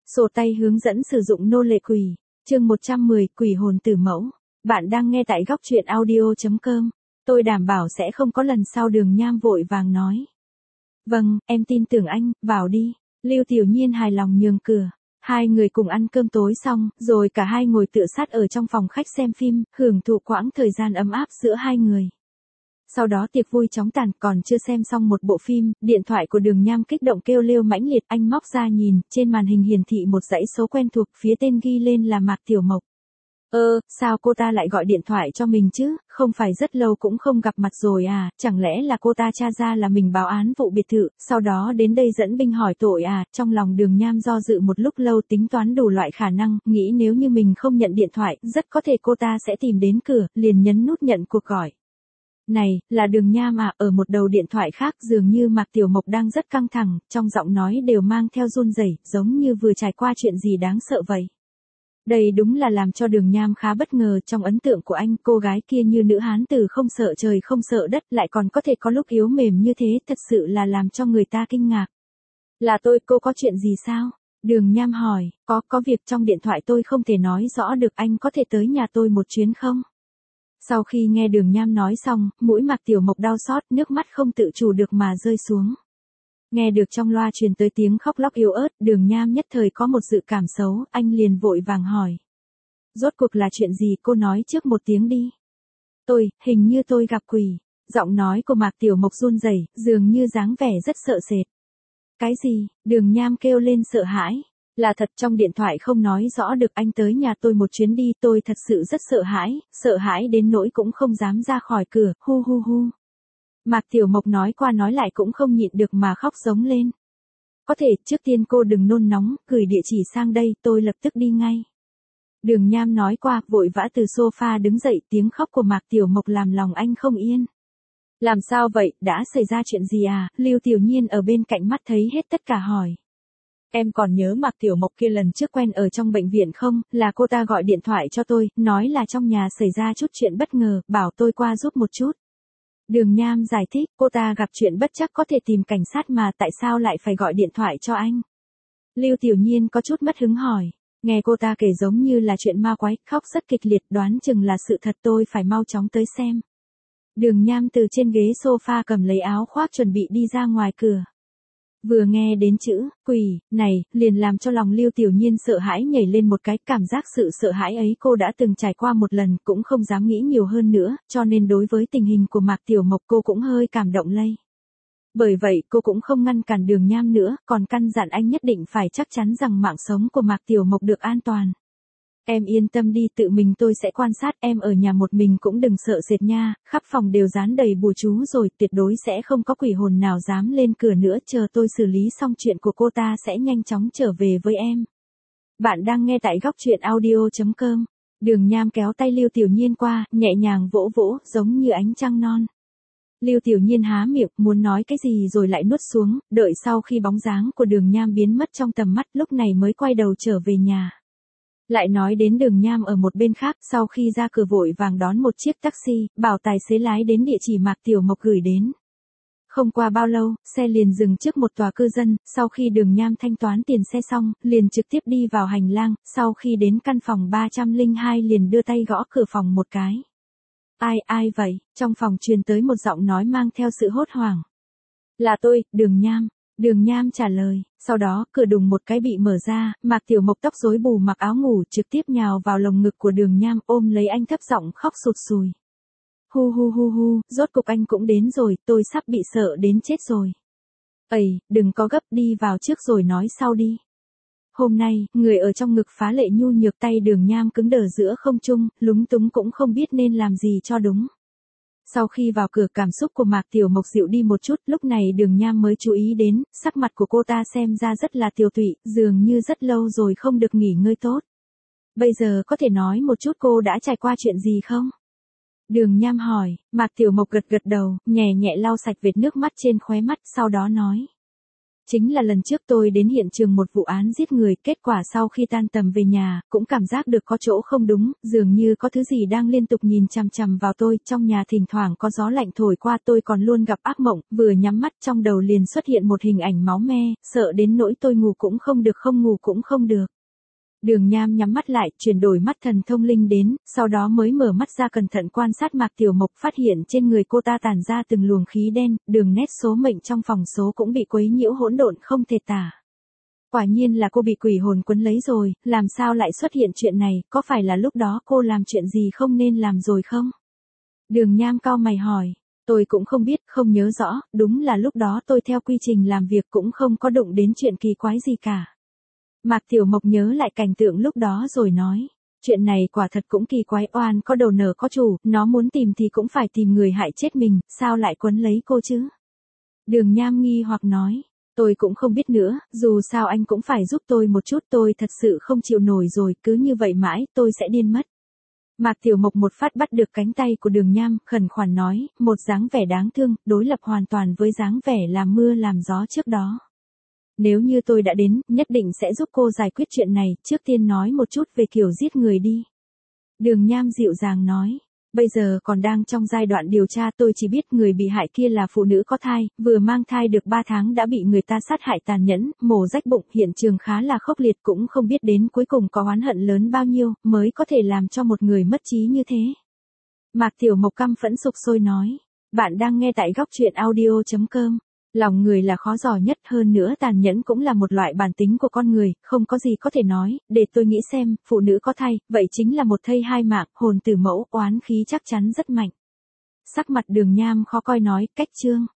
Sổ tay hướng dẫn sử dụng nô lệ quỷ, chương 110, quỷ hồn tử mẫu. Bạn đang nghe tại góc truyện audio.com. Tôi đảm bảo sẽ không có lần sau. Đường Nham vội vàng nói. Vâng, em tin tưởng anh, vào đi. Lưu Tiểu Nhiên hài lòng nhường cửa. Hai người cùng ăn cơm tối xong, rồi cả hai ngồi tựa sát ở trong phòng khách xem phim, hưởng thụ quãng thời gian ấm áp giữa hai người. Sau đó tiệc vui chóng tàn, còn chưa xem xong một bộ phim, điện thoại của Đường Nham kích động kêu lêu mãnh liệt, anh móc ra nhìn, trên màn hình hiển thị một dãy số quen thuộc, phía tên ghi lên là Mạc Tiểu Mộc. Sao cô ta lại gọi điện thoại cho mình chứ, không phải rất lâu cũng không gặp mặt rồi à, chẳng lẽ là cô ta tra ra là mình báo án vụ biệt thự, sau đó đến đây dẫn binh hỏi tội à, trong lòng Đường Nham do dự một lúc lâu tính toán đủ loại khả năng, nghĩ nếu như mình không nhận điện thoại, rất có thể cô ta sẽ tìm đến cửa, liền nhấn nút nhận cuộc gọi. Này, là Đường Nham à, ở một đầu điện thoại khác dường như Mạc Tiểu Mộc đang rất căng thẳng, trong giọng nói đều mang theo run rẩy, giống như vừa trải qua chuyện gì đáng sợ vậy. Đây đúng là làm cho Đường Nham khá bất ngờ, trong ấn tượng của anh, cô gái kia như nữ hán tử không sợ trời không sợ đất, lại còn có thể có lúc yếu mềm như thế, thật sự là làm cho người ta kinh ngạc. Là tôi, cô có chuyện gì sao? Đường Nham hỏi, có việc trong điện thoại tôi không thể nói rõ được, anh có thể tới nhà tôi một chuyến không? Sau khi nghe Đường Nham nói xong, mũi Mạc Tiểu Mộc đau xót, nước mắt không tự chủ được mà rơi xuống. Nghe được trong loa truyền tới tiếng khóc lóc yếu ớt, Đường Nham nhất thời có một dự cảm xấu, anh liền vội vàng hỏi. Rốt cuộc là chuyện gì, cô nói trước một tiếng đi. Hình như tôi gặp quỷ. Giọng nói của Mạc Tiểu Mộc run rẩy, dường như dáng vẻ rất sợ sệt. Cái gì? Đường Nham kêu lên sợ hãi. Là thật, trong điện thoại không nói rõ được, anh tới nhà tôi một chuyến đi, tôi thật sự rất sợ hãi đến nỗi cũng không dám ra khỏi cửa, hu hu hu. Mạc Tiểu Mộc nói qua nói lại cũng không nhịn được mà khóc giống lên. Có thể, trước tiên cô đừng nôn nóng, gửi địa chỉ sang đây, tôi lập tức đi ngay. Đường Nham nói qua, vội vã từ sofa đứng dậy, tiếng khóc của Mạc Tiểu Mộc làm lòng anh không yên. Làm sao vậy, đã xảy ra chuyện gì à? Lưu Tiểu Nhiên ở bên cạnh mắt thấy hết tất cả hỏi. Em còn nhớ Mạc Tiểu Mộc kia lần trước quen ở trong bệnh viện không, là cô ta gọi điện thoại cho tôi, nói là trong nhà xảy ra chút chuyện bất ngờ, bảo tôi qua giúp một chút. Đường Nham giải thích, cô ta gặp chuyện bất trắc có thể tìm cảnh sát mà, tại sao lại phải gọi điện thoại cho anh? Lưu Tiểu Nhiên có chút mất hứng hỏi, nghe cô ta kể giống như là chuyện ma quái, khóc rất kịch liệt, đoán chừng là sự thật, tôi phải mau chóng tới xem. Đường Nham từ trên ghế sofa cầm lấy áo khoác chuẩn bị đi ra ngoài cửa. Vừa nghe đến chữ quỷ này, liền làm cho lòng Lưu Tiểu Nhiên sợ hãi nhảy lên một cái, cảm giác sự sợ hãi ấy cô đã từng trải qua một lần, cũng không dám nghĩ nhiều hơn nữa, cho nên đối với tình hình của Mạc Tiểu Mộc cô cũng hơi cảm động lây. Bởi vậy cô cũng không ngăn cản Đường Nham nữa, còn căn dặn anh nhất định phải chắc chắn rằng mạng sống của Mạc Tiểu Mộc được an toàn. Em yên tâm đi, tự mình tôi sẽ quan sát, em ở nhà một mình cũng đừng sợ sệt nha, khắp phòng đều dán đầy bùa chú rồi, tuyệt đối sẽ không có quỷ hồn nào dám lên cửa nữa, chờ tôi xử lý xong chuyện của cô ta sẽ nhanh chóng trở về với em. Bạn đang nghe tại góc truyện audio.com. Đường Nham kéo tay Lưu Tiểu Nhiên qua, nhẹ nhàng vỗ vỗ, giống như ánh trăng non. Lưu Tiểu Nhiên há miệng, muốn nói cái gì rồi lại nuốt xuống, đợi sau khi bóng dáng của Đường Nham biến mất trong tầm mắt, lúc này mới quay đầu trở về nhà. Lại nói đến Đường Nham ở một bên khác, sau khi ra cửa vội vàng đón một chiếc taxi, bảo tài xế lái đến địa chỉ Mạc Tiểu Mộc gửi đến. Không qua bao lâu, xe liền dừng trước một tòa cư dân, sau khi Đường Nham thanh toán tiền xe xong, liền trực tiếp đi vào hành lang, sau khi đến căn phòng 302 liền đưa tay gõ cửa phòng một cái. Ai vậy? Trong phòng truyền tới một giọng nói mang theo sự hốt hoảng. Là tôi, Đường Nham. Đường Nham trả lời, sau đó, cửa đùng một cái bị mở ra, Mạc Tiểu Mộc tóc rối bù mặc áo ngủ trực tiếp nhào vào lồng ngực của Đường Nham, ôm lấy anh thấp giọng khóc sụt sùi. Hu hu hu hu, rốt cục anh cũng đến rồi, tôi sắp bị sợ đến chết rồi. Đừng có gấp, đi vào trước rồi nói sau đi. Hôm nay, người ở trong ngực phá lệ nhu nhược, tay Đường Nham cứng đờ giữa không trung, lúng túng cũng không biết nên làm gì cho đúng. Sau khi vào cửa, cảm xúc của Mạc Tiểu Mộc dịu đi một chút, lúc này Đường Nham mới chú ý đến, sắc mặt của cô ta xem ra rất là tiều tụy, dường như rất lâu rồi không được nghỉ ngơi tốt. Bây giờ có thể nói một chút cô đã trải qua chuyện gì không? Đường Nham hỏi, Mạc Tiểu Mộc gật gật đầu, nhẹ nhẹ lau sạch vệt nước mắt trên khóe mắt, sau đó nói. Chính là lần trước tôi đến hiện trường một vụ án giết người, kết quả sau khi tan tầm về nhà, cũng cảm giác được có chỗ không đúng, dường như có thứ gì đang liên tục nhìn chằm chằm vào tôi, trong nhà thỉnh thoảng có gió lạnh thổi qua, tôi còn luôn gặp ác mộng, vừa nhắm mắt trong đầu liền xuất hiện một hình ảnh máu me, sợ đến nỗi tôi ngủ cũng không được, không ngủ cũng không được. Đường Nham nhắm mắt lại, chuyển đổi mắt thần thông linh đến, sau đó mới mở mắt ra cẩn thận quan sát Mạc Tiểu Mộc, phát hiện trên người cô ta tản ra từng luồng khí đen, đường nét số mệnh trong phòng số cũng bị quấy nhiễu hỗn độn không thể tả. Quả nhiên là cô bị quỷ hồn quấn lấy rồi, làm sao lại xuất hiện chuyện này, có phải là lúc đó cô làm chuyện gì không nên làm rồi không? Đường Nham cau mày hỏi, tôi cũng không biết, không nhớ rõ, đúng là lúc đó tôi theo quy trình làm việc cũng không có đụng đến chuyện kỳ quái gì cả. Mạc Tiểu Mộc nhớ lại cảnh tượng lúc đó rồi nói, chuyện này quả thật cũng kỳ quái, oan có đầu nở có chủ, nó muốn tìm thì cũng phải tìm người hại chết mình, sao lại quấn lấy cô chứ? Đường Nham nghi hoặc nói, tôi cũng không biết nữa, dù sao anh cũng phải giúp tôi một chút, tôi thật sự không chịu nổi rồi, cứ như vậy mãi, tôi sẽ điên mất. Mạc Tiểu Mộc một phát bắt được cánh tay của Đường Nham, khẩn khoản nói, một dáng vẻ đáng thương, đối lập hoàn toàn với dáng vẻ làm mưa làm gió trước đó. Nếu như tôi đã đến, nhất định sẽ giúp cô giải quyết chuyện này, trước tiên nói một chút về kiểu giết người đi. Đường Nham dịu dàng nói, bây giờ còn đang trong giai đoạn điều tra, tôi chỉ biết người bị hại kia là phụ nữ có thai, vừa mang thai được 3 tháng đã bị người ta sát hại tàn nhẫn, mổ rách bụng, hiện trường khá là khốc liệt, cũng không biết đến cuối cùng có oán hận lớn bao nhiêu, mới có thể làm cho một người mất trí như thế. Mạc Tiểu Mộc căm phẫn sục sôi nói, bạn đang nghe tại góc truyện audio.com. Lòng người là khó dò nhất, hơn nữa tàn nhẫn cũng là một loại bản tính của con người, không có gì có thể nói, để tôi nghĩ xem, phụ nữ có thai, vậy chính là một thây hai mạng, hồn tử mẫu, oán khí chắc chắn rất mạnh. Sắc mặt Đường Nham khó coi nói, cách chương.